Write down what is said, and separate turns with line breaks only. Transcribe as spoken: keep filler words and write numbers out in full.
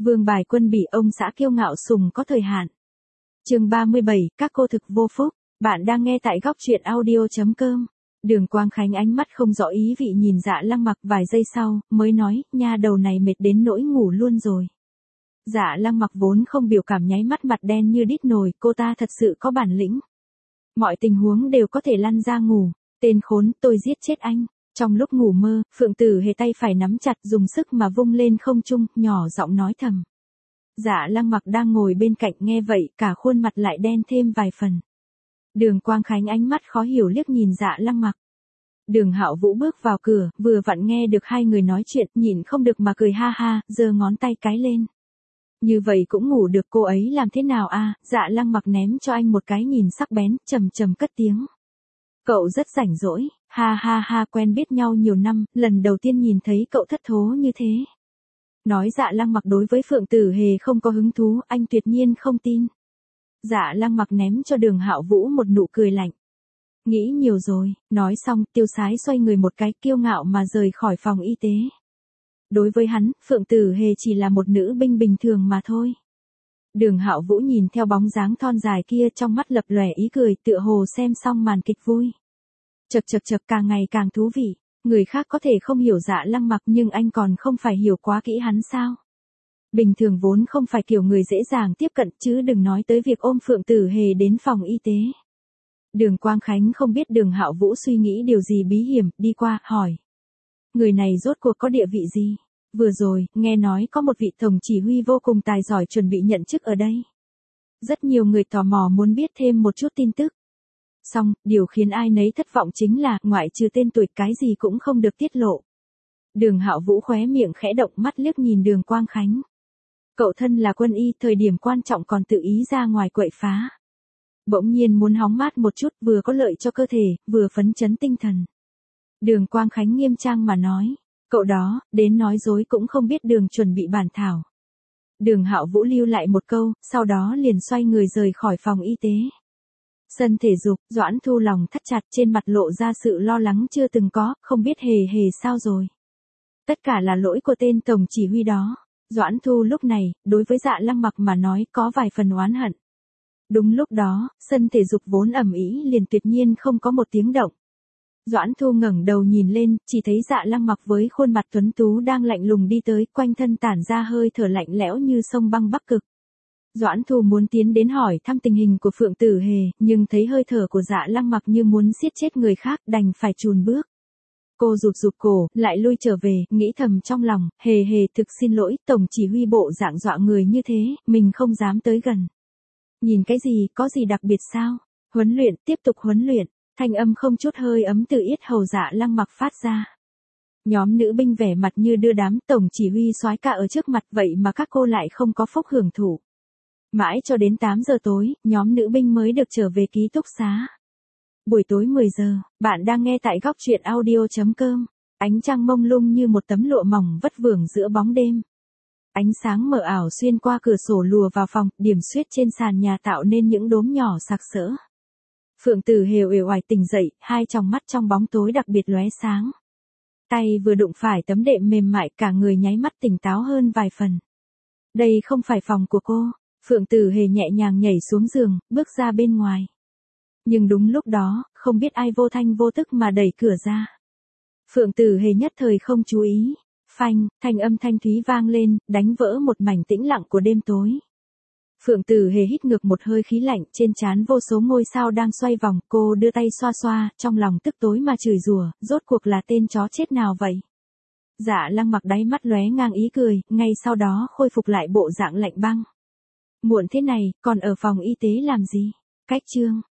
Vương bài quân bị ông xã kiêu ngạo sùng có thời hạn. Chương ba mươi bảy, các cô thực vô phúc. Bạn đang nghe tại góc truyện audio chấm com. Đường Quang Khánh ánh mắt không rõ ý vị nhìn Dạ Lăng Mặc vài giây sau, mới nói, nha đầu này mệt đến nỗi ngủ luôn rồi. Dạ Lăng Mặc vốn không biểu cảm nháy mắt mặt đen như đít nồi, cô ta thật sự có bản lĩnh. Mọi tình huống đều có thể lăn ra ngủ, tên khốn, tôi giết chết anh. Trong lúc ngủ mơ, Phượng Tử Hề tay phải nắm chặt dùng sức mà vung lên không trung, nhỏ giọng nói thầm. Dạ Lăng Mặc đang ngồi bên cạnh nghe vậy, cả khuôn mặt lại đen thêm vài phần. Đường Quang Khánh ánh mắt khó hiểu liếc nhìn Dạ Lăng Mặc. Đường Hạo Vũ bước vào cửa, vừa vặn nghe được hai người nói chuyện, nhịn không được mà cười ha ha, giơ ngón tay cái lên. Như vậy cũng ngủ được, cô ấy làm thế nào a? Dạ Lăng Mặc ném cho anh một cái nhìn sắc bén, trầm trầm cất tiếng. Cậu rất rảnh rỗi, ha ha ha, quen biết nhau nhiều năm, lần đầu tiên nhìn thấy cậu thất thố như thế. Nói Dạ Lăng Mặc đối với Phượng Tử Hề không có hứng thú, anh tuyệt nhiên không tin. Dạ Lăng Mặc ném cho Đường Hạo Vũ một nụ cười lạnh. Nghĩ nhiều rồi, nói xong, Tiêu Sái xoay người một cái kiêu ngạo mà rời khỏi phòng y tế. Đối với hắn, Phượng Tử Hề chỉ là một nữ binh bình thường mà thôi. Đường Hạo Vũ nhìn theo bóng dáng thon dài kia, trong mắt lập lòe ý cười, tựa hồ xem xong màn kịch vui. Chậc chậc chậc, càng ngày càng thú vị. Người khác có thể không hiểu Dạ Lăng Mặc nhưng anh còn không phải hiểu quá kỹ hắn sao? Bình thường vốn không phải kiểu người dễ dàng tiếp cận, chứ đừng nói tới việc ôm Phượng Tử Hề đến phòng y tế. Đường Quang Khánh không biết Đường Hạo Vũ suy nghĩ điều gì bí hiểm, đi qua, hỏi. Người này rốt cuộc có địa vị gì? Vừa rồi, nghe nói có một vị tổng chỉ huy vô cùng tài giỏi chuẩn bị nhận chức ở đây. Rất nhiều người tò mò muốn biết thêm một chút tin tức. Xong, điều khiến ai nấy thất vọng chính là, ngoại trừ tên tuổi cái gì cũng không được tiết lộ. Đường Hạo Vũ khóe miệng khẽ động, mắt liếc nhìn Đường Quang Khánh. Cậu thân là quân y, thời điểm quan trọng còn tự ý ra ngoài quậy phá. Bỗng nhiên muốn hóng mát một chút, vừa có lợi cho cơ thể, vừa phấn chấn tinh thần. Đường Quang Khánh nghiêm trang mà nói, cậu đó, đến nói dối cũng không biết đường chuẩn bị bản thảo. Đường Hạo Vũ lưu lại một câu, sau đó liền xoay người rời khỏi phòng y tế. Sân thể dục, Doãn Thu lòng thắt chặt, trên mặt lộ ra sự lo lắng chưa từng có, không biết hề hề sao rồi. Tất cả là lỗi của tên tổng chỉ huy đó. Doãn Thu lúc này, đối với Dạ Lăng Mặc mà nói có vài phần oán hận. Đúng lúc đó, sân thể dục vốn ầm ĩ liền tuyệt nhiên không có một tiếng động. Doãn Thu ngẩng đầu nhìn lên, chỉ thấy Dạ Lăng Mặc với khuôn mặt tuấn tú đang lạnh lùng đi tới, quanh thân tản ra hơi thở lạnh lẽo như sông băng Bắc Cực. Doãn Thu muốn tiến đến hỏi thăm tình hình của Phượng Tử Hề, nhưng thấy hơi thở của Dạ Lăng Mặc như muốn giết chết người khác, đành phải chùn bước. Cô rụt rụt cổ, lại lui trở về, nghĩ thầm trong lòng, hề hề thực xin lỗi, tổng chỉ huy bộ dạng dọa người như thế, mình không dám tới gần. Nhìn cái gì, có gì đặc biệt sao? Huấn luyện, tiếp tục huấn luyện, thanh âm không chút hơi ấm từ yết hầu Dạ Lăng Mặc phát ra. Nhóm nữ binh vẻ mặt như đưa đám, tổng chỉ huy soái ca ở trước mặt vậy mà các cô lại không có phúc hưởng thụ. Mãi cho đến tám giờ tối, nhóm nữ binh mới được trở về ký túc xá. Buổi tối mười giờ, bạn đang nghe tại góc truyện audio chấm com. Ánh trăng mông lung như một tấm lụa mỏng vất vưởng giữa bóng đêm. Ánh sáng mờ ảo xuyên qua cửa sổ lùa vào phòng, điểm xuyết trên sàn nhà tạo nên những đốm nhỏ sặc sỡ. Phượng Tử Hề uể oải tỉnh dậy, hai tròng mắt trong bóng tối đặc biệt lóe sáng. Tay vừa đụng phải tấm đệm mềm mại, cả người nháy mắt tỉnh táo hơn vài phần. Đây không phải phòng của cô. Phượng Tử Hề nhẹ nhàng nhảy xuống giường, bước ra bên ngoài. Nhưng đúng lúc đó, không biết ai vô thanh vô tức mà đẩy cửa ra. Phượng Tử Hề nhất thời không chú ý. Phanh, thanh âm thanh thúy vang lên, đánh vỡ một mảnh tĩnh lặng của đêm tối. Phượng Tử Hề hít ngược một hơi khí lạnh, trên trán vô số ngôi sao đang xoay vòng, cô đưa tay xoa xoa, trong lòng tức tối mà chửi rủa, rốt cuộc là tên chó chết nào vậy? Dạ Lăng Mặc đáy mắt lóe ngang ý cười, ngay sau đó khôi phục lại bộ dạng lạnh băng. Muộn thế này, còn ở phòng y tế làm gì? Cách chương.